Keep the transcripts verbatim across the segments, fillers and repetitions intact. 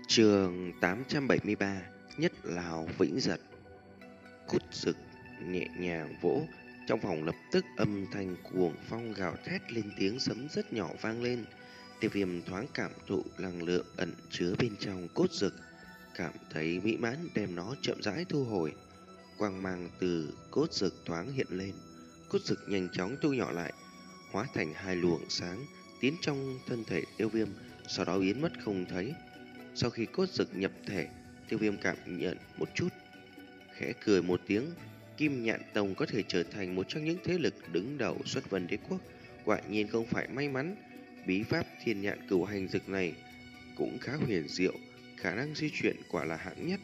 Chương tám trăm bảy mươi ba. Nhất Lào Vĩnh Giật. Cốt Dực nhẹ nhàng vỗ, trong phòng lập tức âm thanh cuồng phong gào thét lên, tiếng sấm rất nhỏ vang lên. Tiêu Viêm thoáng cảm thụ năng lượng ẩn chứa bên trong cốt dực, cảm thấy mỹ mãn, đem nó chậm rãi thu hồi. Quang mang từ cốt dực thoáng hiện lên, cốt dực nhanh chóng thu nhỏ lại, hóa thành hai luồng sáng tiến trong thân thể Tiêu Viêm, sau đó biến mất không thấy. Sau khi cốt dực nhập thể, Tiêu Viêm cảm nhận một chút, khẽ cười một tiếng. Kim Nhạn Tông có thể trở thành một trong những thế lực đứng đầu xuất vân đế quốc, quả nhiên không phải may mắn. Bí pháp thiên nhạn cửu hành dực này cũng khá huyền diệu, khả năng di chuyển quả là hạng nhất.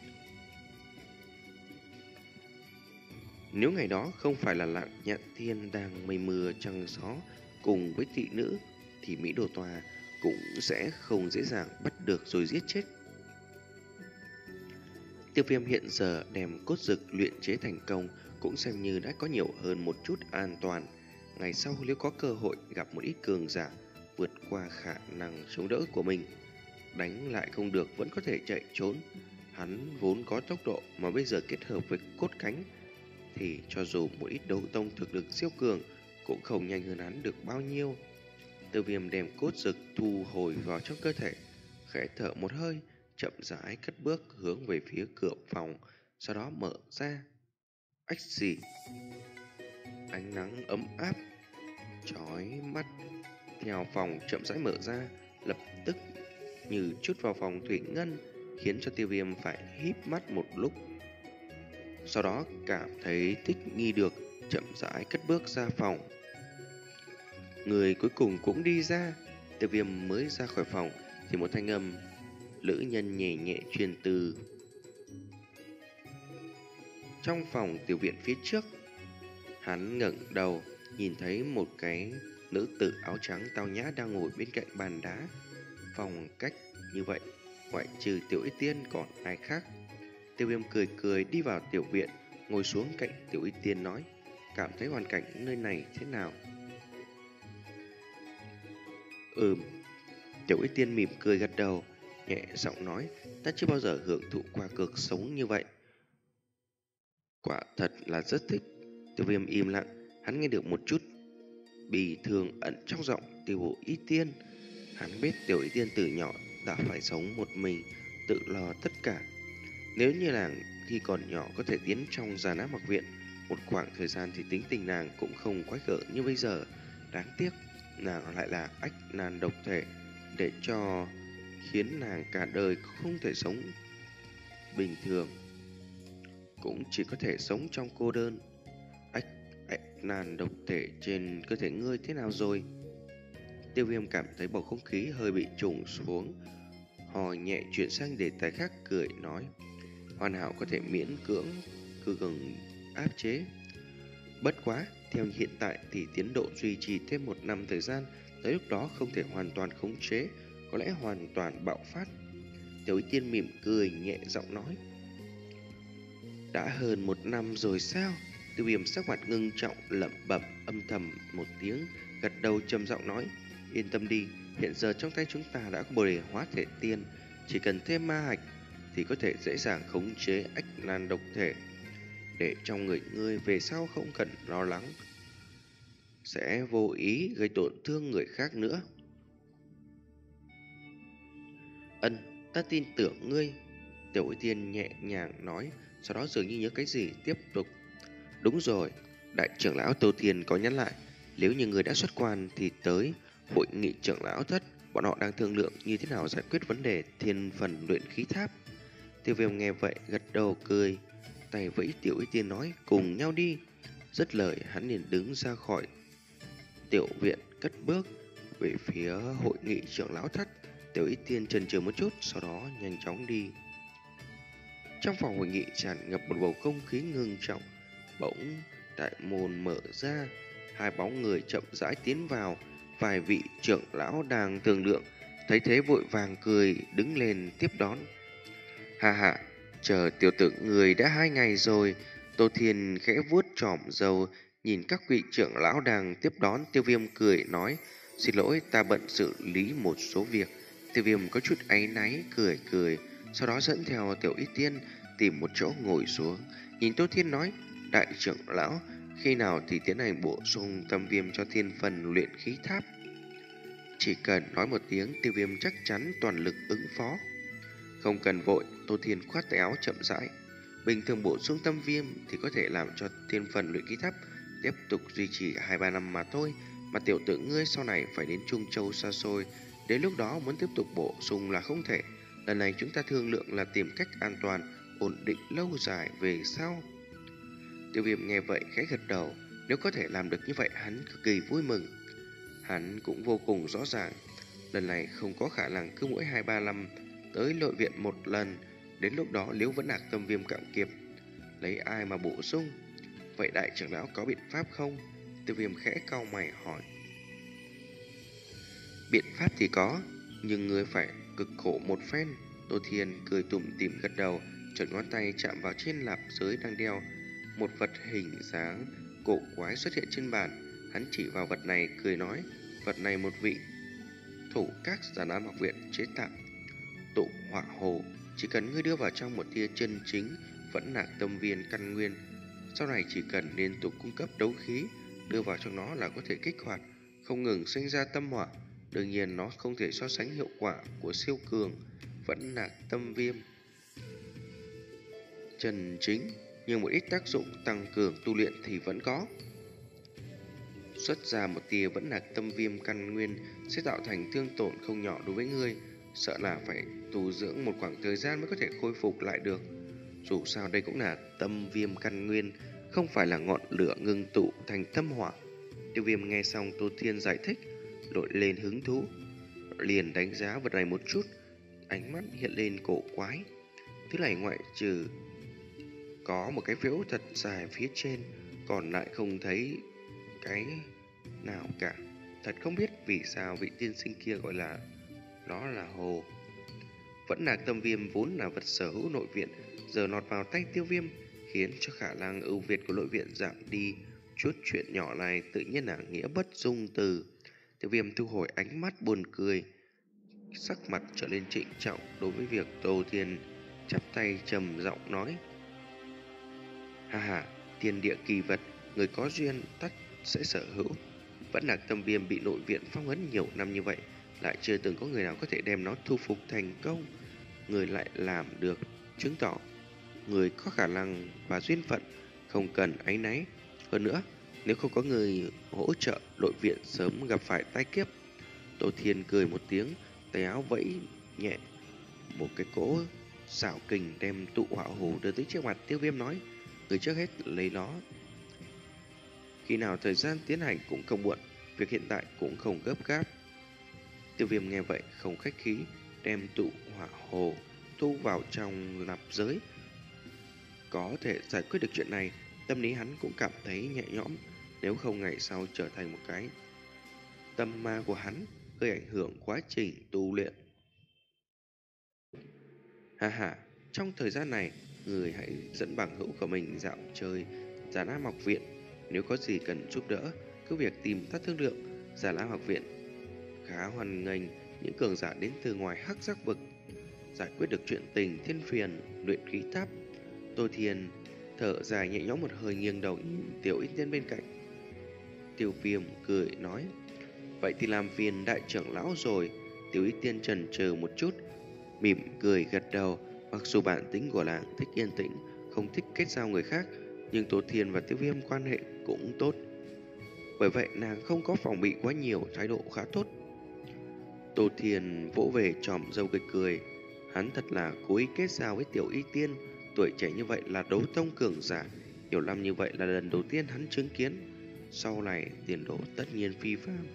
Nếu ngày đó không phải là Lạng Nhạn Thiên đang mây mưa trăng gió cùng với thị nữ, thì Mỹ Đồ Tòa cũng sẽ không dễ dàng bắt được rồi giết chết. Tiêu Viêm hiện giờ đem cốt dực luyện chế thành công, cũng xem như đã có nhiều hơn một chút an toàn. Ngày sau nếu có cơ hội gặp một ít cường giả vượt qua khả năng chống đỡ của mình, đánh lại không được vẫn có thể chạy trốn. Hắn vốn có tốc độ, mà bây giờ kết hợp với cốt cánh thì cho dù một ít đấu tông thực lực siêu cường cũng không nhanh hơn hắn được bao nhiêu. Tiêu Viêm đem cốt dực thu hồi vào trong cơ thể, khẽ thở một hơi, chậm rãi cất bước hướng về phía cửa phòng, sau đó mở ra. Ách xì, ánh nắng ấm áp chói mắt theo phòng chậm rãi mở ra, lập tức như chút vào phòng thủy ngân, khiến cho Tiêu Viêm phải híp mắt một lúc. Sau đó cảm thấy thích nghi được, chậm rãi cất bước ra phòng. Người cuối cùng cũng đi ra. Tiêu Viêm mới ra khỏi phòng thì một thanh âm lữ nhân nhẹ nhẹ truyền từ trong phòng tiểu viện phía trước. Hắn ngẩng đầu nhìn thấy một cái nữ tử áo trắng tao nhã đang ngồi bên cạnh bàn đá. Phòng cách như vậy, ngoại trừ Tiểu Y Tiên còn ai khác. Tiêu Viêm cười cười đi vào tiểu viện, ngồi xuống cạnh Tiểu Y Tiên nói: cảm thấy hoàn cảnh nơi này thế nào? Ừm. Tiểu Y Tiên mỉm cười gật đầu, nhẹ giọng nói: ta chưa bao giờ hưởng thụ qua cuộc sống như vậy, quả thật là rất thích. Tiêu Viêm im lặng, hắn nghe được một chút bì thường ẩn trong giọng Tiểu Y Tiên. Hắn biết Tiểu Y Tiên từ nhỏ đã phải sống một mình, tự lo tất cả. Nếu như nàng khi còn nhỏ có thể tiến trong Già Ná Mặc Viện một khoảng thời gian thì tính tình nàng cũng không quái gở như bây giờ. Đáng tiếc nàng lại là ách nan độc thể, để cho khiến nàng cả đời không thể sống bình thường, cũng chỉ có thể sống trong cô đơn. Ách, ách nan độc thể trên cơ thể ngươi thế nào rồi? Tiêu Viêm cảm thấy bầu không khí hơi bị trùng xuống, hò nhẹ chuyển sang đề tài khác, cười nói: hoàn hảo có thể miễn cưỡng cư gần áp chế. Bất quá, theo hiện tại thì tiến độ duy trì thêm một năm thời gian, tới lúc đó không thể hoàn toàn khống chế, có lẽ hoàn toàn bạo phát. Tiểu Y Tiên mỉm cười nhẹ giọng nói: đã hơn một năm rồi sao? Tiêu Viêm sắc mặt ngưng trọng lẩm bẩm âm thầm một tiếng, gật đầu trầm giọng nói: yên tâm đi, hiện giờ trong tay chúng ta đã có Bồ Đề Hóa Thể Tiên, chỉ cần thêm ma hạch thì có thể dễ dàng khống chế ách nan độc thể, để trong người ngươi về sau không cần lo lắng sẽ vô ý gây tổn thương người khác nữa. Ân, ta tin tưởng ngươi. Tiểu Y Tiên nhẹ nhàng nói, sau đó dường như nhớ cái gì tiếp tục: đúng rồi, đại trưởng lão Tô Thiên có nhắn lại, nếu như người đã xuất quan thì tới hội nghị trưởng lão thất, bọn họ đang thương lượng như thế nào giải quyết vấn đề thiên phần luyện khí tháp. Tiêu Viêm nghe vậy gật đầu cười, tay vẫy Tiểu Y Tiên nói: cùng nhau đi. Dứt lời hắn liền đứng ra khỏi tiểu viện, cất bước về phía hội nghị trưởng lão thất. Tiểu Y Tiên chần chừ một chút, sau đó nhanh chóng đi. Trong phòng hội nghị tràn ngập một bầu không khí ngưng trọng. Bỗng đại môn mở ra, hai bóng người chậm rãi tiến vào. Vài vị trưởng lão đang thương lượng, thấy thế vội vàng cười đứng lên tiếp đón. Hà hà, chờ tiểu tử người đã hai ngày rồi. Tô Thiên khẽ vuốt chòm râu, nhìn các vị trưởng lão đang tiếp đón. Tiêu Viêm cười nói: xin lỗi, ta bận xử lý một số việc. Tiêu Viêm có chút áy náy cười cười, sau đó dẫn theo Tiểu Y Tiên tìm một chỗ ngồi xuống, nhìn Tô Thiên nói: đại trưởng lão, khi nào thì tiến hành bổ sung tâm viêm cho thiên phần luyện khí tháp? Chỉ cần nói một tiếng, Tiêu Viêm chắc chắn toàn lực ứng phó. Không cần vội, Tô Thiên khoát tay áo chậm rãi. Bình thường bổ sung tâm viêm thì có thể làm cho thiên phần luyện khí tháp tiếp tục duy trì hai ba năm mà thôi, mà tiểu tử ngươi sau này phải đến Trung Châu xa xôi, đến lúc đó muốn tiếp tục bổ sung là không thể. Lần này chúng ta thương lượng là tìm cách an toàn, ổn định lâu dài về sau. Tiêu Viêm nghe vậy khẽ gật đầu, nếu có thể làm được như vậy hắn cực kỳ vui mừng. Hắn cũng vô cùng rõ ràng, lần này không có khả năng cứ mỗi hai ba năm tới nội viện một lần, đến lúc đó nếu vẫn nạc tâm viêm cạn kiệt, lấy ai mà bổ sung? Vậy đại trưởng lão có biện pháp không? Tiêu Viêm khẽ cau mày hỏi. Biện pháp thì có, nhưng ngươi phải cực khổ một phen. Tô Thiên cười tủm tỉm gật đầu, chợt ngón tay chạm vào trên lạp giới đang đeo. Một vật hình dáng cổ quái xuất hiện trên bàn. Hắn chỉ vào vật này cười nói: vật này một vị thủ các Già Nam học viện chế tạo tụ hỏa hồ, chỉ cần ngươi đưa vào trong một tia chân chính vẫn nạc tâm viên căn nguyên, sau này chỉ cần liên tục cung cấp đấu khí đưa vào trong nó là có thể kích hoạt, không ngừng sinh ra tâm hỏa. Đương nhiên nó không thể so sánh hiệu quả của siêu cường vẫn nạc tâm viêm chân chính, nhưng một ít tác dụng tăng cường tu luyện thì vẫn có. Xuất ra một tia vẫn nạc tâm viêm căn nguyên sẽ tạo thành thương tổn không nhỏ đối với ngươi, sợ là phải tu dưỡng một khoảng thời gian mới có thể khôi phục lại được. Dù sao đây cũng là tâm viêm căn nguyên, không phải là ngọn lửa ngưng tụ thành tâm hỏa. Tiêu Viêm nghe xong Tô Thiên giải thích, nổi lên hứng thú, liền đánh giá vật này một chút, ánh mắt hiện lên cổ quái. Thứ này ngoại trừ có một cái phễu thật dài phía trên, còn lại không thấy cái nào cả. Thật không biết vì sao vị tiên sinh kia gọi là nó là hồ. Vẫn nạc tâm viêm vốn là vật sở hữu nội viện, giờ nọt vào tay Tiêu Viêm khiến cho khả năng ưu việt của nội viện giảm đi. Chút chuyện nhỏ này tự nhiên là nghĩa bất dung từ. Tiêu Viêm thu hồi ánh mắt buồn cười, sắc mặt trở nên trịnh trọng đối với việc Tô Thiên, chắp tay trầm giọng nói: ha ha, thiên địa kỳ vật, người có duyên tất sẽ sở hữu. Vẫn nạc tâm viêm bị nội viện phong ấn nhiều năm như vậy, lại chưa từng có người nào có thể đem nó thu phục thành công. Người lại làm được, chứng tỏ người có khả năng và duyên phận, không cần áy náy. Hơn nữa, nếu không có người hỗ trợ, nội viện sớm gặp phải tai kiếp. Tô Thiên cười một tiếng, tay áo vẫy nhẹ, một cái cỗ xảo kình đem tụ hỏa hồ đưa tới trước mặt Tiêu Viêm nói: người trước hết lấy nó, khi nào thời gian tiến hành cũng không muộn, việc hiện tại cũng không gấp gáp. Tiêu Viêm nghe vậy không khách khí, đem tụ hỏa hồ thu vào trong nạp giới. Có thể giải quyết được chuyện này, tâm lý hắn cũng cảm thấy nhẹ nhõm, nếu không ngày sau trở thành một cái tâm ma của hắn, gây ảnh hưởng quá trình tu luyện. Ha ha, trong thời gian này, người hãy dẫn bằng hữu của mình dạo chơi Già Nam học viện, nếu có gì cần giúp đỡ, cứ việc tìm ta thương lượng. Già Nam học viện khá hoan nghênh những cường giả đến từ ngoài hắc giác vực, giải quyết được chuyện tình thiên phiền luyện khí tháp. Tô Thiên thở dài nhẹ nhõm một hơi, nghiêng đầu nhìn Tiểu Y Tiên bên cạnh. Tiêu Viêm cười nói: vậy thì làm phiền đại trưởng lão rồi. Tiểu Y Tiên chần chừ một chút, mỉm cười gật đầu. Mặc dù bản tính của nàng thích yên tĩnh, không thích kết giao người khác, nhưng Tô Thiên và Tiêu Viêm quan hệ cũng tốt, bởi vậy nàng không có phòng bị quá nhiều, thái độ khá tốt. Tô Thiên vỗ về tròm râu cười cười, hắn thật là cố ý kết giao với Tiểu Y Tiên. Tuổi trẻ như vậy là đấu tông cường giả, nhiều năm như vậy là lần đầu tiên hắn chứng kiến, sau này tiền đồ tất nhiên phi phàm.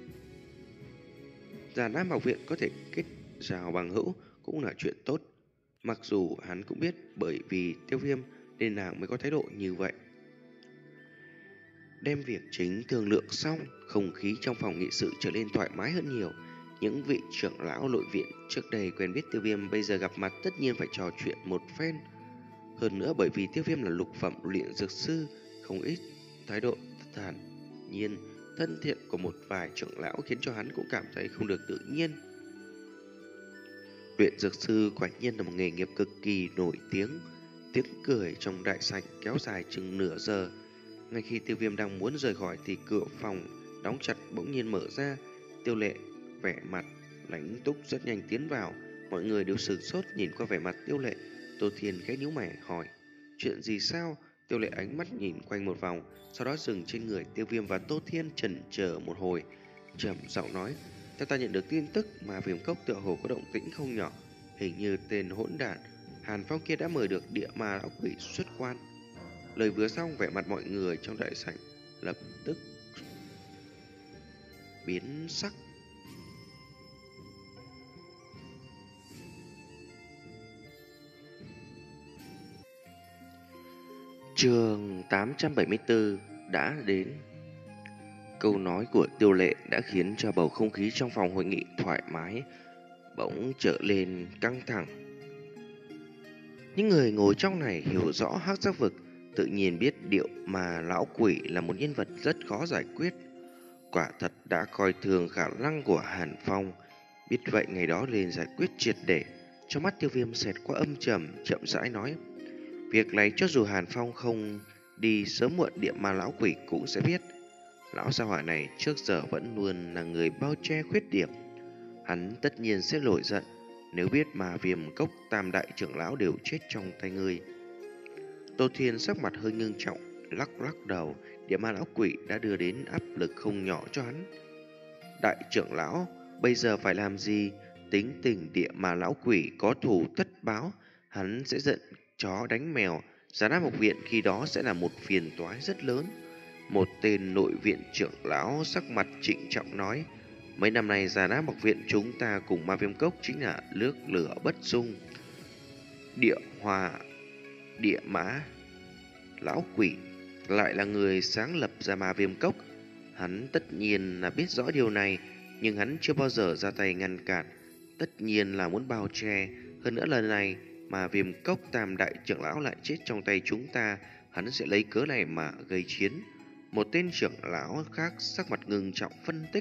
Già Nam học viện có thể kết giao bằng hữu cũng là chuyện tốt, mặc dù hắn cũng biết bởi vì Tiêu Viêm nên nàng mới có thái độ như vậy. Đem việc chính thương lượng xong, không khí trong phòng nghị sự trở nên thoải mái hơn nhiều. Những vị trưởng lão nội viện trước đây quen biết Tiêu Viêm bây giờ gặp mặt tất nhiên phải trò chuyện một phen. Hơn nữa bởi vì Tiêu Viêm là lục phẩm luyện dược sư, không ít thái độ thản nhiên, thân thiện của một vài trưởng lão khiến cho hắn cũng cảm thấy không được tự nhiên. Luyện dược sư quả nhiên là một nghề nghiệp cực kỳ nổi tiếng. Tiếng cười trong đại sảnh kéo dài chừng nửa giờ. Ngay khi Tiêu Viêm đang muốn rời khỏi thì cửa phòng đóng chặt bỗng nhiên mở ra. Tiêu Lệ vẻ mặt lãnh túc rất nhanh tiến vào. Mọi người đều sửng sốt nhìn qua vẻ mặt Tiêu Lệ. Tô Thiên khẽ nhíu mày hỏi: chuyện gì sao? Tiêu Lệ ánh mắt nhìn quanh một vòng, sau đó dừng trên người Tiêu Viêm và Tô Thiên, chần chờ một hồi, trầm giọng nói: theo ta nhận được tin tức mà Viêm Cốc tựa hồ có động tĩnh không nhỏ. Hình như tên hỗn đản Hàn Phong kia đã mời được địa ma lão quỷ xuất quan. Lời vừa xong, vẻ mặt mọi người trong đại sảnh lập tức biến sắc. Chương tám trăm bảy mươi tư đã đến. Câu nói của Tiêu Lệ đã khiến cho bầu không khí trong phòng hội nghị thoải mái bỗng trở lên căng thẳng. Những người ngồi trong này hiểu rõ hắc giác vực, tự nhiên biết điệu mà lão quỷ là một nhân vật rất khó giải quyết. Quả thật đã coi thường khả năng của Hàn Phong. Biết vậy ngày đó liền giải quyết triệt để. Trong mắt Tiêu Viêm xẹt qua âm trầm, chậm rãi nói: việc này cho dù Hàn Phong không đi sớm muộn địa ma lão quỷ cũng sẽ biết. Lão gia hỏa này trước giờ vẫn luôn là người bao che khuyết điểm. Hắn tất nhiên sẽ nổi giận nếu biết mà Viêm Cốc tam đại trưởng lão đều chết trong tay ngươi. Tô Thiên sắc mặt hơi ngưng trọng, lắc lắc đầu. Địa ma lão quỷ đã đưa đến áp lực không nhỏ cho hắn. Đại trưởng lão bây giờ phải làm gì? Tính tình địa ma lão quỷ có thù tất báo, hắn sẽ giận chó đánh mèo. Già Nam học viện khi đó sẽ là một phiền toái rất lớn. Một tên nội viện trưởng lão sắc mặt trịnh trọng nói: mấy năm nay Già Nam học viện chúng ta cùng Ma Viêm Cốc chính là nước lửa bất dung. Địa hòa địa mã lão quỷ lại là người sáng lập ra Ma Viêm Cốc. Hắn tất nhiên là biết rõ điều này, nhưng hắn chưa bao giờ ra tay ngăn cản, tất nhiên là muốn bao che. Hơn nữa lần này mà Viêm Cốc tam đại trưởng lão lại chết trong tay chúng ta, hắn sẽ lấy cớ này mà gây chiến. Một tên trưởng lão khác sắc mặt ngưng trọng phân tích.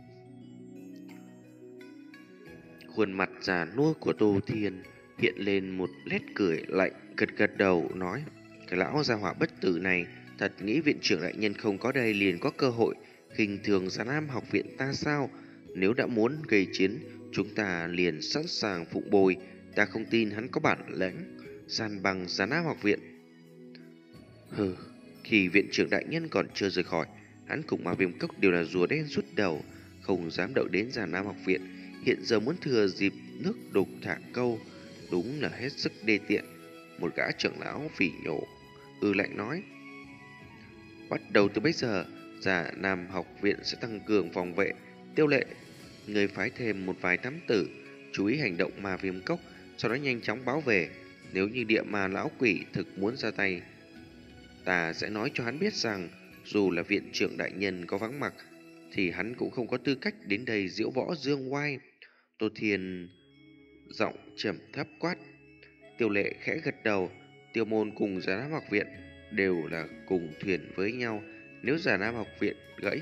Khuôn mặt già nua của Tô Thiên hiện lên một nét cười lạnh, gật gật đầu nói: cái lão gia hỏa bất tử này thật nghĩ viện trưởng đại nhân không có đây liền có cơ hội khinh thường Già Nam học viện ta sao? Nếu đã muốn gây chiến, chúng ta liền sẵn sàng phụng bồi. Ta không tin hắn có bản lĩnh san bằng Già Nam học viện. Hừ, khi viện trưởng đại nhân còn chưa rời khỏi, hắn cùng Ma Viêm Cốc đều là rùa đen rút đầu, không dám đậu đến Già Nam học viện. Hiện giờ muốn thừa dịp nước đục thả câu, đúng là hết sức đê tiện. Một gã trưởng lão phỉ nhổ, ư lạnh nói: bắt đầu từ bây giờ, Già Nam học viện sẽ tăng cường phòng vệ. Tiêu Lệ, người phái thêm một vài thám tử chú ý hành động Ma Viêm Cốc, sau đó nhanh chóng báo về. Nếu như địa ma lão quỷ thực muốn ra tay, ta sẽ nói cho hắn biết rằng dù là viện trưởng đại nhân có vắng mặt thì hắn cũng không có tư cách đến đây diễu võ dương oai. Tô Thiên giọng trầm thấp quát. Tiêu Lệ khẽ gật đầu. Tiêu môn cùng Già Nam học viện đều là cùng thuyền với nhau. Nếu Già Nam học viện gãy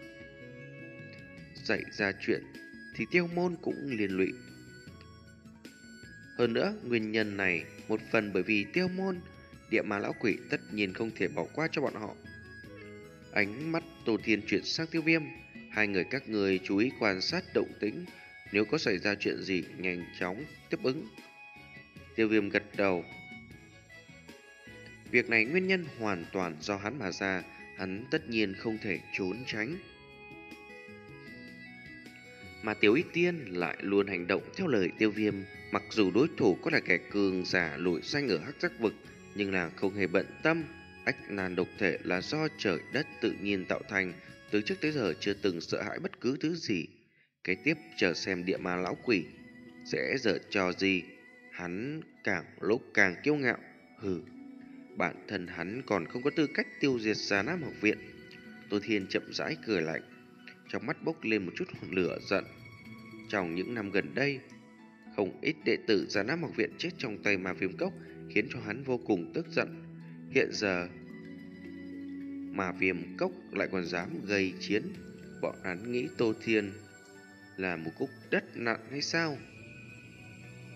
xảy ra chuyện thì Tiêu môn cũng liên lụy. Hơn nữa, nguyên nhân này một phần bởi vì Tiêu môn, địa ma lão quỷ tất nhiên không thể bỏ qua cho bọn họ. Ánh mắt Tô Thiên chuyển sang Tiêu Viêm. Hai người các người chú ý quan sát động tĩnh, nếu có xảy ra chuyện gì nhanh chóng tiếp ứng. Tiêu Viêm gật đầu. Việc này nguyên nhân hoàn toàn do hắn mà ra, hắn tất nhiên không thể trốn tránh. Mà Tiểu Y Tiên lại luôn hành động theo lời Tiêu Viêm. Mặc dù đối thủ có là kẻ cường giả nổi danh ở hắc giác vực, nhưng là không hề bận tâm. Ách nan độc thể là do trời đất tự nhiên tạo thành, từ trước tới giờ chưa từng sợ hãi bất cứ thứ gì. Kế tiếp chờ xem địa ma lão quỷ sẽ dở trò gì. Hắn càng lúc càng kiêu ngạo. Hừ, bản thân hắn còn không có tư cách tiêu diệt Già Nam học viện. Tô Thiên chậm rãi cười lạnh, trong mắt bốc lên một chút lửa giận. Trong những năm gần đây, không ít đệ tử Già Nam học viện chết trong tay Ma Viêm Cốc, khiến cho hắn vô cùng tức giận. Hiện giờ Ma Viêm Cốc lại còn dám gây chiến, bọn hắn nghĩ Tô Thiên là một cục đất nặng hay sao?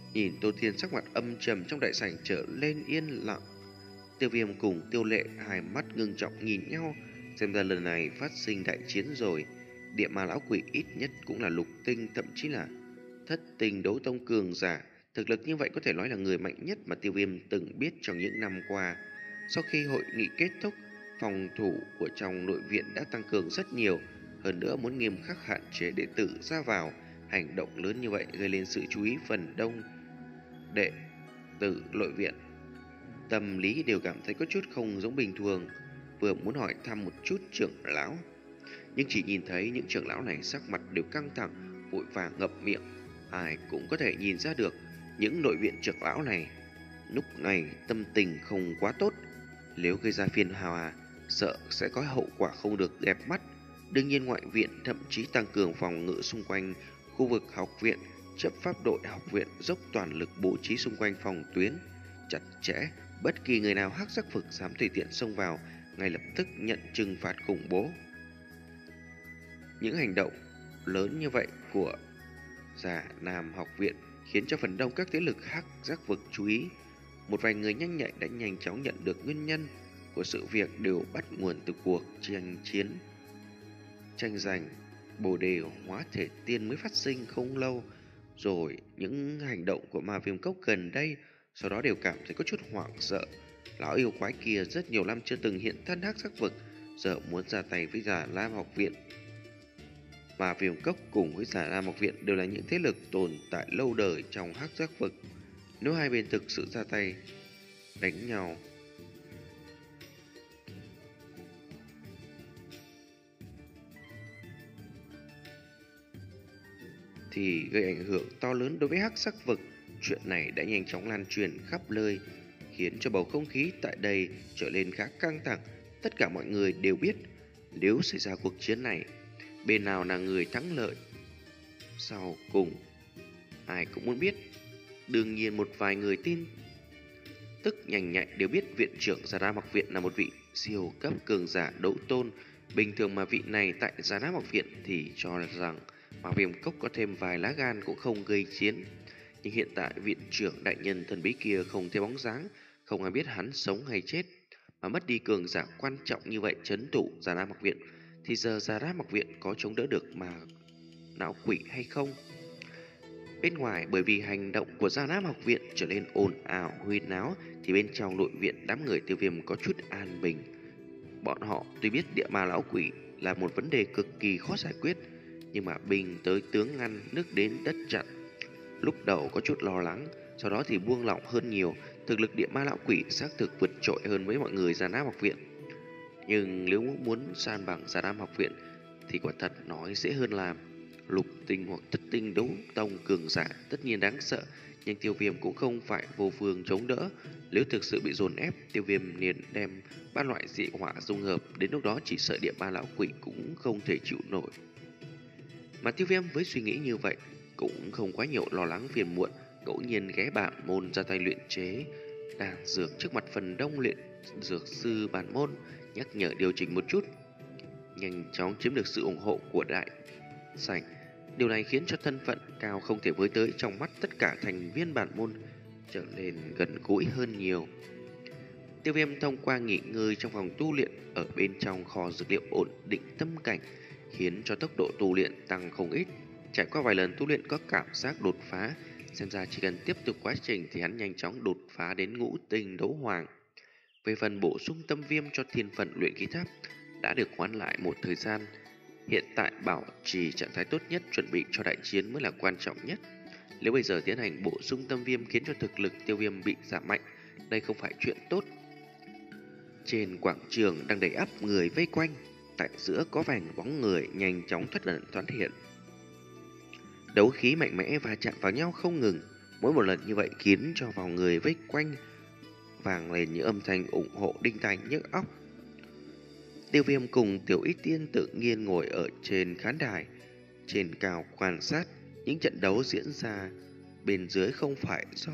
Nhìn Tô Thiên sắc mặt âm trầm trong đại sảnh trở lên yên lặng. Tiêu Viêm cùng Tiêu Lệ hai mắt ngưng trọng nhìn nhau, xem ra lần này phát sinh đại chiến rồi. Địa Ma lão quỷ ít nhất cũng là lục tinh, thậm chí là thất tinh đấu tông cường giả. Thực lực như vậy có thể nói là người mạnh nhất mà Tiêu Viêm từng biết trong những năm qua. Sau khi hội nghị kết thúc, phòng thủ của trong nội viện đã tăng cường rất nhiều, hơn nữa muốn nghiêm khắc hạn chế đệ tử ra vào. Hành động lớn như vậy gây lên sự chú ý phần đông đệ tử nội viện. Tâm lý đều cảm thấy có chút không giống bình thường, vừa muốn hỏi thăm một chút trưởng lão, nhưng chỉ nhìn thấy những trưởng lão này sắc mặt đều căng thẳng, vội vàng ngậm miệng. Ai cũng có thể nhìn ra được những nội viện trưởng lão này lúc này tâm tình không quá tốt. Nếu gây ra phiền hà, sợ sẽ có hậu quả không được đẹp mắt. Đương nhiên ngoại viện thậm chí tăng cường phòng ngự xung quanh khu vực học viện. Chấp pháp đội học viện dốc toàn lực bố trí xung quanh phòng tuyến chặt chẽ, bất kỳ người nào hắc sắc vực dám tùy tiện xông vào ngay lập tức nhận trừng phạt khủng bố. Những hành động lớn như vậy của Giả Nam học viện khiến cho phần đông các thế lực hắc giác vực chú ý. Một vài người nhanh nhạy đã nhanh chóng nhận được nguyên nhân của sự việc, đều bắt nguồn từ cuộc tranh chiến tranh giành bồ đề hóa thể tiên mới phát sinh không lâu. Rồi những hành động của Ma Viêm Cốc gần đây, sau đó đều cảm thấy có chút hoảng sợ. Lão yêu quái kia rất nhiều năm chưa từng hiện thân hắc sắc vực, giờ muốn ra tay với Giả Lam học viện. Ma Viêm Cốc cùng với Giả Lam học viện đều là những thế lực tồn tại lâu đời trong hắc sắc vực. Nếu hai bên thực sự ra tay đánh nhau, thì gây ảnh hưởng to lớn đối với hắc sắc vực. Chuyện này đã nhanh chóng lan truyền khắp nơi, khiến cho bầu không khí tại đây trở nên khá căng thẳng. Tất cả mọi người đều biết, nếu xảy ra cuộc chiến này, bên nào là người thắng lợi sau cùng, ai cũng muốn biết. Đương nhiên một vài người tin tức nhanh nhạy đều biết viện trưởng Giả Nam học viện là một vị siêu cấp cường giả đấu tôn. Bình thường mà vị này tại Giả Nam học viện thì cho rằng Ma Viêm Cốc có thêm vài lá gan cũng không gây chiến. Nhưng hiện tại viện trưởng đại nhân thần bí kia không thấy bóng dáng, không ai biết hắn sống hay chết. Mà mất đi cường giả quan trọng như vậy trấn thủ Giả Nam học viện, thì giờ Giả Nam học viện có chống đỡ được mà não quỷ hay không? Bên ngoài bởi vì hành động của Giả Nam học viện trở nên ồn ào huyên náo, thì bên trong nội viện đám người Tiêu Viêm có chút an bình. Bọn họ tuy biết địa ma lão quỷ là một vấn đề cực kỳ khó giải quyết, nhưng mà binh tới tướng ngăn, nước đến đất chặn. Lúc đầu có chút lo lắng, sau đó thì buông lỏng hơn nhiều. Thực lực địa ma lão quỷ xác thực vượt trội hơn với mọi người Giả Nam học viện, nhưng nếu muốn san bằng Giả Nam học viện thì quả thật nói dễ hơn làm. Lục tinh hoặc thất tinh đấu tông cường giả tất nhiên đáng sợ, nhưng Tiêu Viêm cũng không phải vô phương chống đỡ. Nếu thực sự bị dồn ép, Tiêu Viêm liền đem ba loại dị hỏa dung hợp, đến lúc đó chỉ sợ địa ma lão quỷ cũng không thể chịu nổi. Mà Tiêu Viêm với suy nghĩ như vậy cũng không quá nhiều lo lắng phiền muộn, ngẫu nhiên ghé bản môn ra tay luyện chế đan dược trước mặt phần đông luyện dược sư bản môn, nhắc nhở điều chỉnh một chút, nhanh chóng chiếm được sự ủng hộ của đại sảnh. Điều này khiến cho thân phận cao không thể với tới trong mắt tất cả thành viên bản môn trở nên gần gũi hơn nhiều. Tiêu Viêm thông qua nghỉ ngơi trong phòng tu luyện ở bên trong kho dược liệu ổn định tâm cảnh, khiến cho tốc độ tu luyện tăng không ít. Trải qua vài lần tu luyện có cảm giác đột phá, xem ra chỉ cần tiếp tục quá trình thì hắn nhanh chóng đột phá đến ngũ tinh đấu hoàng. Về phần bổ sung tâm viêm cho thiên phận luyện khí tháp đã được hoãn lại một thời gian. Hiện tại bảo trì trạng thái tốt nhất, chuẩn bị cho đại chiến mới là quan trọng nhất. Nếu bây giờ tiến hành bổ sung tâm viêm khiến cho thực lực Tiêu Viêm bị giảm mạnh, đây không phải chuyện tốt. Trên quảng trường đang đầy ắp người vây quanh, tại giữa có vài bóng người nhanh chóng thoát ẩn thoát hiện. Đấu khí mạnh mẽ và chạm vào nhau không ngừng, mỗi một lần như vậy khiến cho vào người vây quanh vang lên những âm thanh ủng hộ đinh tai nhức óc. Tiêu Viêm cùng Tiểu Y Tiên tự nhiên ngồi ở trên khán đài trên cao quan sát những trận đấu diễn ra bên dưới, không phải do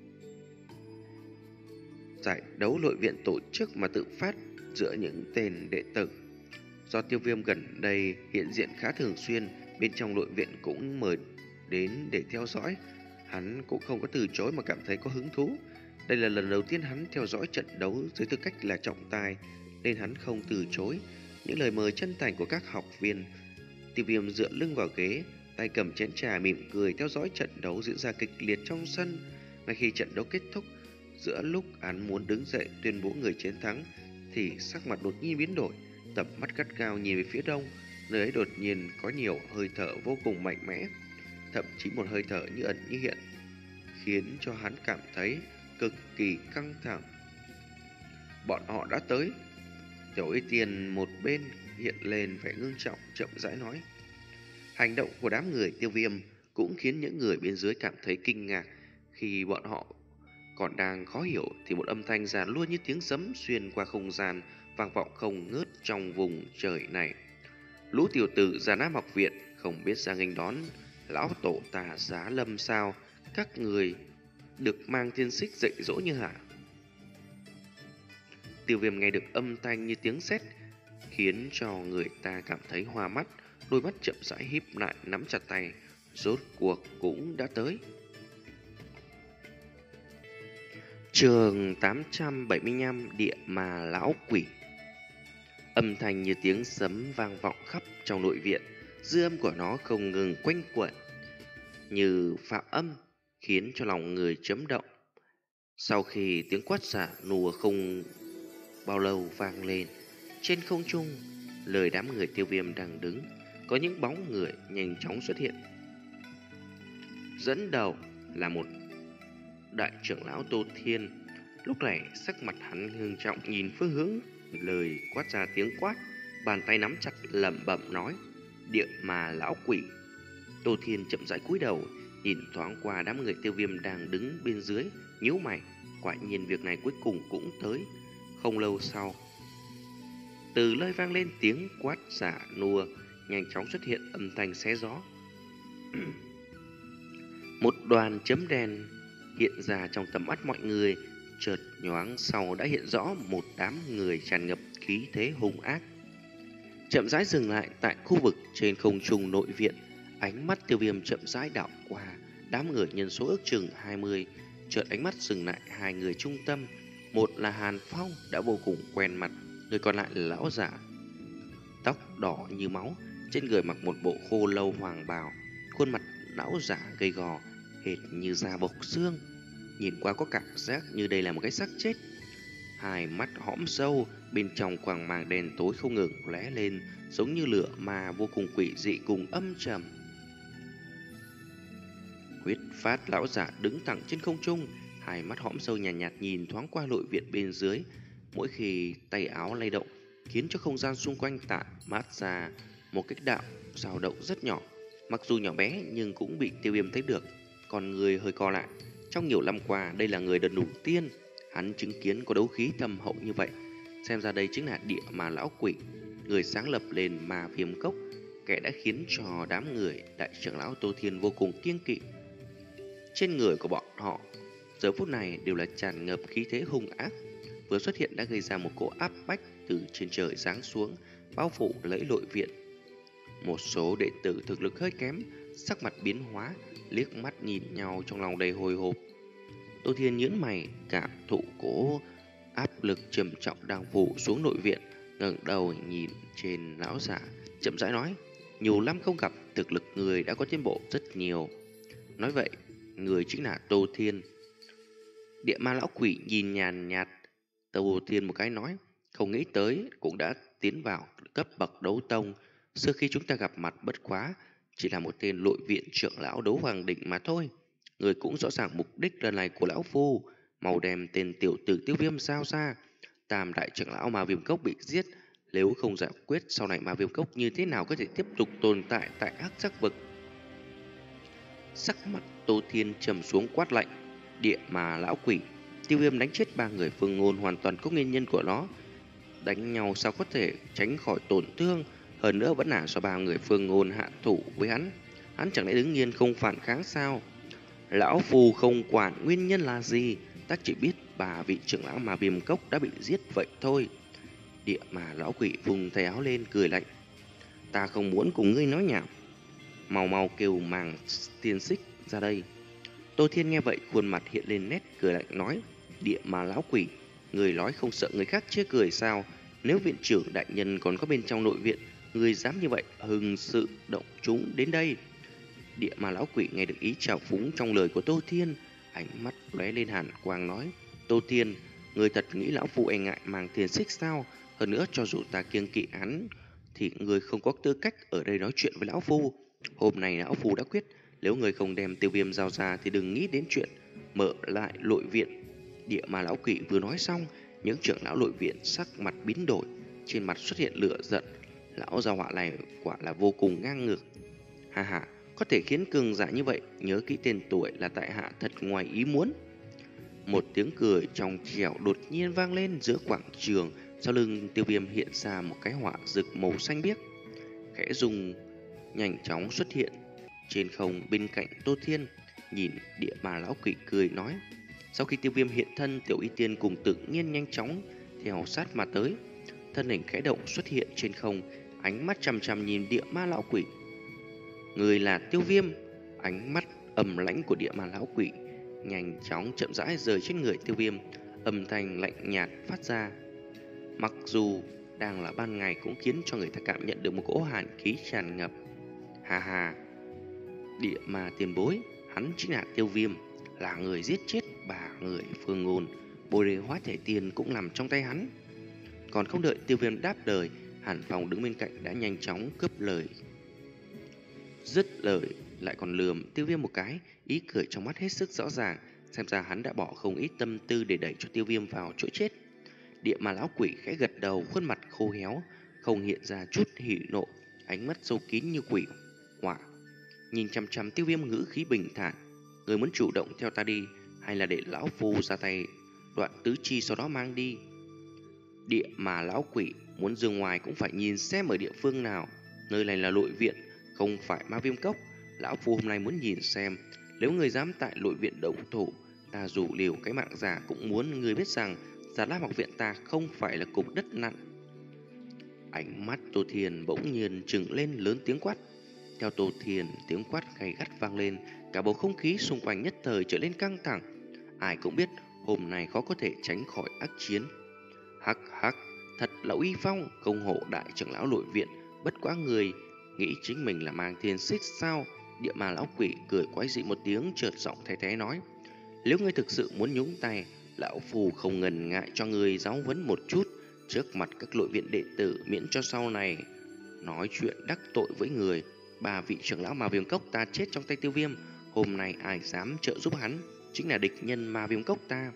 giải đấu nội viện tổ chức mà tự phát giữa những tên đệ tử. Do Tiêu Viêm gần đây hiện diện khá thường xuyên, bên trong nội viện cũng mời đến để theo dõi. hắn cũng không có từ chối mà cảm thấy có hứng thú. Đây là lần đầu tiên hắn theo dõi trận đấu dưới tư cách là trọng tài, nên hắn không từ chối những lời mời chân thành của các học viên. Tiêu Viêm dựa lưng vào ghế, tay cầm chén trà mỉm cười theo dõi trận đấu diễn ra kịch liệt trong sân. Ngay khi trận đấu kết thúc, giữa lúc hắn muốn đứng dậy tuyên bố người chiến thắng, thì sắc mặt đột nhiên biến đổi, tầm mắt gắt gao nhìn về phía đông, nơi ấy đột nhiên có nhiều hơi thở vô cùng mạnh mẽ, thậm chí một hơi thở như ẩn như hiện, khiến cho hắn cảm thấy cực kỳ căng thẳng. Bọn họ đã tới. Tiểu Y Tiên một bên hiện lên vẻ ngưng trọng, chậm rãi nói. Hành động của đám người Tiêu Viêm cũng khiến những người bên dưới cảm thấy kinh ngạc. Khi bọn họ còn đang khó hiểu thì một âm thanh giàn luôn như tiếng sấm xuyên qua không gian, vang vọng không ngớt trong vùng trời này. Lũ tiểu tử Già Nam học viện không biết ra nghênh đón lão tổ tà Giá Lâm sao? Các người được mang thiên xích dạy dỗ như hả? Tiêu Viêm nghe được âm thanh như tiếng sét, khiến cho người ta cảm thấy hoa mắt, đôi mắt chậm rãi híp lại, nắm chặt tay. Rốt cuộc cũng đã tới. Chương tám trăm bảy mươi lăm, Địa Ma Lão Quỷ. Âm thanh như tiếng sấm vang vọng khắp trong nội viện, dư âm của nó không ngừng quanh quẩn như phạm âm, khiến cho lòng người chấn động. Sau khi tiếng quát xả nùa không bao lâu vang lên, trên không trung, lời đám người Tiêu Viêm đang đứng, có những bóng người nhanh chóng xuất hiện. Dẫn đầu là một đại trưởng lão Tô Thiên. Lúc này sắc mặt hắn ngưng trọng nhìn phương hướng lời quát ra tiếng quát, bàn tay nắm chặt lẩm bẩm nói: Địa Ma Lão Quỷ. Tô Thiên chậm rãi cúi đầu, nhìn thoáng qua đám người Tiêu Viêm đang đứng bên dưới, nhíu mày. Quả nhiên việc này cuối cùng cũng tới. Không lâu sau, từ nơi vang lên tiếng quát giả nua, nhanh chóng xuất hiện âm thanh xé gió. Một đoàn chấm đen hiện ra trong tầm mắt mọi người, chợt nhoáng sau đã hiện rõ một đám người tràn ngập khí thế hung ác. Chậm rãi dừng lại tại khu vực trên không trung nội viện, ánh mắt Tiêu Viêm chậm rãi đảo qua đám người nhân số ước chừng hai mươi, chợt ánh mắt dừng lại hai người trung tâm. Một là Hàn Phong đã vô cùng quen mặt, người còn lại là lão giả, tóc đỏ như máu, trên người mặc một bộ khô lâu hoàng bào, khuôn mặt lão giả gầy gò, hệt như da bọc xương, nhìn qua có cảm giác như đây là một cái xác chết. Hai mắt hõm sâu, bên trong quầng màng đen tối không ngừng lóe lên, giống như lửa ma vô cùng quỷ dị cùng âm trầm. Huyết Phát lão giả đứng thẳng trên không trung, hai mắt hõm sâu nhàn nhạt, nhạt nhìn thoáng qua nội viện bên dưới. Mỗi khi tay áo lay động, khiến cho không gian xung quanh tản mát ra một cái đạo dao động rất nhỏ. Mặc dù nhỏ bé nhưng cũng bị Tiêu Viêm thấy được. Còn người hơi co lại. Trong nhiều năm qua, đây là người lần đầu tiên hắn chứng kiến có đấu khí thâm hậu như vậy. Xem ra đây chính là Địa Ma Lão Quỷ, người sáng lập lên Ma Viêm Cốc, kẻ đã khiến cho đám người đại trưởng lão Tô Thiên vô cùng kiêng kỵ. Trên người của bọn họ giờ phút này đều là tràn ngập khí thế hung ác, vừa xuất hiện đã gây ra một cỗ áp bách từ trên trời giáng xuống, bao phủ lấy nội viện. Một số đệ tử thực lực hơi kém, sắc mặt biến hóa, liếc mắt nhìn nhau trong lòng đầy hồi hộp. Tô Thiên nhướng mày, cảm thụ cỗ áp lực trầm trọng đang phủ xuống nội viện, ngẩng đầu nhìn trên lão giả, chậm rãi nói: nhiều năm không gặp, thực lực người đã có tiến bộ rất nhiều. Nói vậy, người chính là Tô Thiên. Địa Ma Lão Quỷ nhìn nhàn nhạt Tô Thiên một cái nói: không nghĩ tới cũng đã tiến vào cấp bậc đấu tông. Sau khi chúng ta gặp mặt bất quá chỉ là một tên nội viện trưởng lão đấu hoàng đỉnh mà thôi. Người cũng rõ ràng mục đích lần này của lão phu, mau đem tên tiểu tử Tiêu Viêm sao ra. Tam đại trưởng lão Ma Viêm Cốc bị giết, nếu không giải quyết, sau này Ma Viêm Cốc như thế nào có thể tiếp tục tồn tại tại Hắc Sắc Vực? Sắc mặt Tô Thiên trầm xuống quát lạnh: Địa Ma Lão Quỷ. Tiêu Viêm đánh chết ba người Phương Ngôn hoàn toàn có nguyên nhân của nó. Đánh nhau sao có thể tránh khỏi tổn thương, hơn nữa vẫn là do ba người Phương Ngôn hạ thủ với hắn. Hắn chẳng lẽ đứng nhiên không phản kháng sao? Lão phù không quản nguyên nhân là gì, ta chỉ biết ba vị trưởng lão Ma Viêm Cốc đã bị giết vậy thôi. Địa Ma Lão Quỷ vùng tay áo lên cười lạnh: ta không muốn cùng ngươi nói nhảm, mau mau kêu màng tiên xích ra đây. Tô Thiên nghe vậy, khuôn mặt hiện lên nét cười lạnh nói: Địa Ma lão quỷ, người nói không sợ người khác chê cười sao? Nếu viện trưởng đại nhân còn có bên trong nội viện, người dám như vậy hừng sự động chúng đến đây. Địa Ma lão quỷ nghe được ý trào phúng trong lời của Tô Thiên, ánh mắt lóe lên hàn quang nói: Tô Thiên, người thật nghĩ lão phu e ngại mang tiền xích sao? Hơn nữa, cho dù ta kiêng kỵ hắn thì người không có tư cách ở đây nói chuyện với lão phu. Hôm nay lão phu đã quyết, nếu người không đem Tiêu Viêm giao ra thì đừng nghĩ đến chuyện mở lại nội viện. Địa Ma lão quỷ vừa nói xong, những trưởng lão nội viện sắc mặt biến đổi, trên mặt xuất hiện lửa giận. Lão gia họa này quả là vô cùng ngang ngược. Ha ha, có thể khiến cường giả như vậy nhớ kỹ tên tuổi là tại hạ thật ngoài ý muốn. Một tiếng cười trong trẻo đột nhiên vang lên giữa quảng trường. Sau lưng Tiêu Viêm hiện ra một cái hỏa rực màu xanh biếc, khẽ rung nhanh chóng xuất hiện trên không bên cạnh Tô Thiên. Nhìn Địa Ma lão quỷ cười nói: Sau khi Tiêu Viêm hiện thân, Tiểu Y Tiên cùng tự nhiên nhanh chóng theo sát mà tới. Thân hình khẽ động xuất hiện trên không, ánh mắt chằm chằm nhìn Địa Ma lão quỷ. Người là Tiêu Viêm. Ánh mắt ầm lãnh của Địa Ma lão quỷ nhanh chóng chậm rãi rời trên người Tiêu Viêm, âm thanh lạnh nhạt phát ra. Mặc dù đang là ban ngày cũng khiến cho người ta cảm nhận được một cỗ hàn khí tràn ngập. Hà hà, Địa Ma tiền bối, hắn chính là Tiêu Viêm, là người giết chết ba người Phương Ngôn, Bồ Đề Hóa Thể Tiên cũng nằm trong tay hắn. Còn không đợi Tiêu Viêm đáp lời, Hàn Phong đứng bên cạnh đã nhanh chóng cướp lời. Dứt lời lại còn lườm Tiêu Viêm một cái, ý cười trong mắt hết sức rõ ràng, xem ra hắn đã bỏ không ít tâm tư để đẩy cho Tiêu Viêm vào chỗ chết. Địa Ma lão quỷ khẽ gật đầu, khuôn mặt khô héo, không hiện ra chút hỉ nộ, ánh mắt sâu kín như quỷ hỏa, nhìn chằm chằm Tiêu Viêm, ngữ khí bình thản: Người muốn chủ động theo ta đi, hay là để lão phu ra tay đoạn tứ chi sau đó mang đi? Địa Ma lão quỷ, muốn ra ngoài cũng phải nhìn xem ở địa phương nào. Nơi này là nội viện, không phải Ma Viêm Cốc. Lão phu hôm nay muốn nhìn xem, nếu người dám tại nội viện động thủ, ta dù liều cái mạng già cũng muốn người biết rằng Già Lam học viện ta không phải là cục đất nặng. Ánh mắt Tô Thiên bỗng nhiên trừng lên, lớn tiếng quát. Theo Tô Thiên, tiếng quát gay gắt vang lên, cả bầu không khí xung quanh nhất thời trở nên căng thẳng. Ai cũng biết hôm nay khó có thể tránh khỏi ác chiến. Hắc hắc, thật là uy phong, công hộ đại trưởng lão nội viện, bất quá người nghĩ chính mình là mang thiên xích sao? Địa Ma lão quỷ cười quái dị một tiếng, chợt giọng thay thế nói: Nếu ngươi thực sự muốn nhúng tay, lão phù không ngần ngại cho ngươi giáo huấn một chút trước mặt các nội viện đệ tử, miễn cho sau này nói chuyện đắc tội với người. Ba vị trưởng lão Ma Viêm Cốc ta chết trong tay Tiêu Viêm, hôm nay ai dám trợ giúp hắn chính là địch nhân Ma Viêm Cốc ta.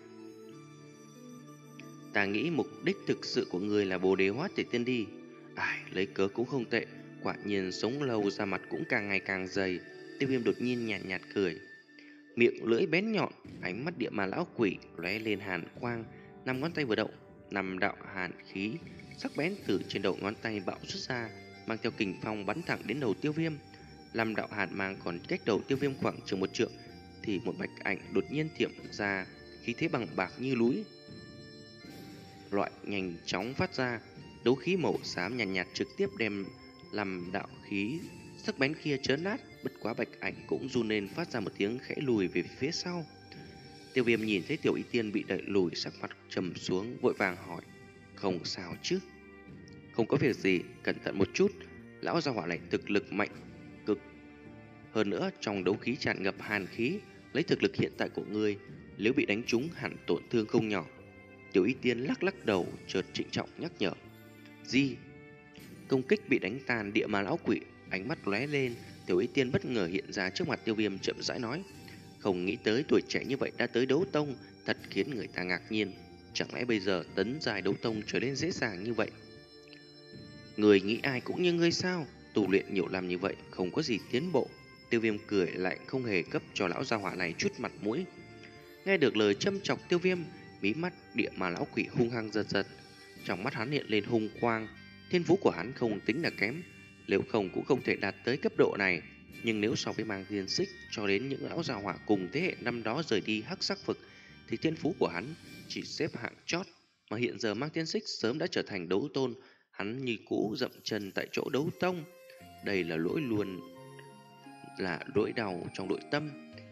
Ta nghĩ mục đích thực sự của người là Bồ Đề Hóa Thể Tiên đi. Ai, lấy cớ cũng không tệ, quả nhiên sống lâu da mặt cũng càng ngày càng dày. Tiêu Viêm đột nhiên nhạt nhạt cười, miệng lưỡi bén nhọn, ánh mắt Địa Ma lão quỷ lóe lên hàn quang, năm ngón tay vừa động, năm đạo hàn khí sắc bén từ trên đầu ngón tay bạo xuất ra, mang theo kình phong bắn thẳng đến đầu Tiêu Viêm. Năm đạo hàn mang còn cách đầu Tiêu Viêm khoảng chừng một trượng, thì một bạch ảnh đột nhiên thiểm ra, khí thế bằng bạc như núi loại nhanh chóng phát ra, đấu khí màu xám nhàn nhạt, nhạt trực tiếp đem làm đạo khí sắc bén kia chấn nát. Bất quá bạch ảnh cũng run lên, phát ra một tiếng khẽ lùi về phía sau. Tiêu Viêm nhìn thấy Tiểu Y Tiên bị đẩy lùi, sắc mặt trầm xuống, vội vàng hỏi: Không sao chứ? Không có việc gì, cẩn thận một chút. Lão gia hỏa này thực lực mạnh cực, hơn nữa trong đấu khí tràn ngập hàn khí, lấy thực lực hiện tại của ngươi, nếu bị đánh trúng hẳn tổn thương không nhỏ. Tiểu Y Tiên lắc lắc đầu, chợt trịnh trọng nhắc nhở: Gì? Công kích bị đánh tan. Địa Ma lão quỷ ánh mắt lóe lên, Tiểu Y Tiên bất ngờ hiện ra trước mặt Tiêu Viêm, chậm rãi nói: Không nghĩ tới tuổi trẻ như vậy đã tới đấu tông, thật khiến người ta ngạc nhiên. Chẳng lẽ bây giờ tấn giai đấu tông trở nên dễ dàng như vậy? Người nghĩ ai cũng như ngươi sao? Tu luyện nhiều năm như vậy không có gì tiến bộ. Tiêu Viêm cười lạnh, không hề cấp cho lão gia hỏa này chút mặt mũi. Nghe được lời châm chọc Tiêu Viêm, mí mắt Địa Ma lão quỷ hung hăng giật giật, trong mắt hắn hiện lên hung quang. Thiên phú của hắn không tính là kém, nếu không cũng không thể đạt tới cấp độ này. Nhưng nếu so với mang thiên xích cho đến những lão gia hỏa cùng thế hệ năm đó rời đi hắc sắc vực, thì thiên phú của hắn chỉ xếp hạng chót. Mà hiện giờ mang thiên xích sớm đã trở thành đấu tôn, hắn như cũ dậm chân tại chỗ đấu tông. Đây là lỗi luôn là nỗi đau trong nội tâm.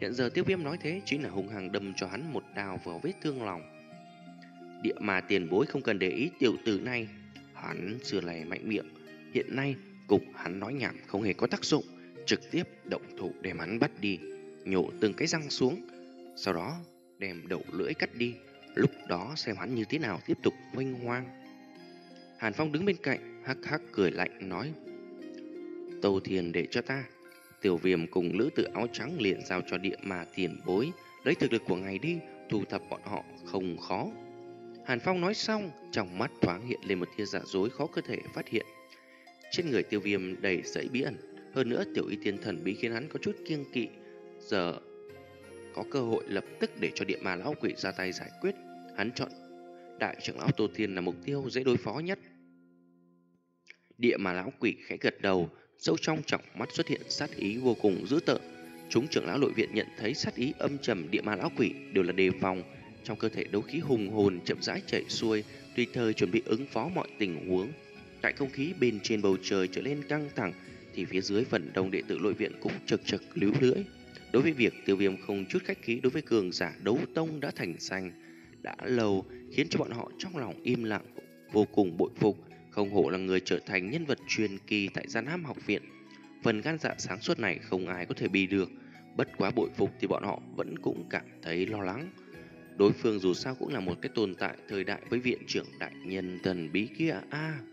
Hiện giờ Tiêu Viêm nói thế chính là hung hăng đâm cho hắn một đao vào vết thương lòng. Địa mà tiền bối không cần để ý tiểu tử này. Hắn xưa này mạnh miệng, hiện nay cục hắn nói nhảm không hề có tác dụng, trực tiếp động thủ đem hắn bắt đi, nhổ từng cái răng xuống, sau đó đem đầu lưỡi cắt đi, lúc đó xem hắn như thế nào tiếp tục vinh hoang. Hàn Phong đứng bên cạnh hắc hắc cười lạnh nói: Tâu Thiền để cho ta. Tiểu Viêm cùng lữ tử áo trắng liền giao cho địa mà tiền bối, lấy thực lực của ngài đi, thu thập bọn họ không khó. Hàn Phong nói xong, trong mắt thoáng hiện lên một tia giả dối khó có thể phát hiện. Trên người Tiêu Viêm đầy dẫy bí ẩn, hơn nữa tiểu y tiên thần bí khiến hắn có chút kiêng kỵ. Giờ có cơ hội lập tức để cho địa ma lão quỷ ra tay giải quyết, hắn chọn đại trưởng lão Tô Thiên là mục tiêu dễ đối phó nhất. Địa ma lão quỷ khẽ gật đầu, sâu trong tròng mắt xuất hiện sát ý vô cùng dữ tợn. Chúng trưởng lão nội viện nhận thấy sát ý âm trầm địa ma lão quỷ đều là đề phòng, trong cơ thể đấu khí hùng hồn chậm rãi chảy xuôi, tùy thời chuẩn bị ứng phó mọi tình huống. Tại không khí bên trên bầu trời trở lên căng thẳng, thì phía dưới phần đông đệ tử nội viện cũng chực chực líu lưỡi. Đối với việc Tiêu Viêm không chút khách khí đối với cường giả đấu tông đã thành danh đã lâu, khiến cho bọn họ trong lòng im lặng, vô cùng bội phục. Không hổ là người trở thành nhân vật truyền kỳ tại Gian Hám học viện, phần gan dạ sáng suốt này không ai có thể bì được. Bất quá bội phục thì bọn họ vẫn cũng cảm thấy lo lắng. Đối phương dù sao cũng là một cái tồn tại thời đại với viện trưởng đại nhân thần bí kia a. À.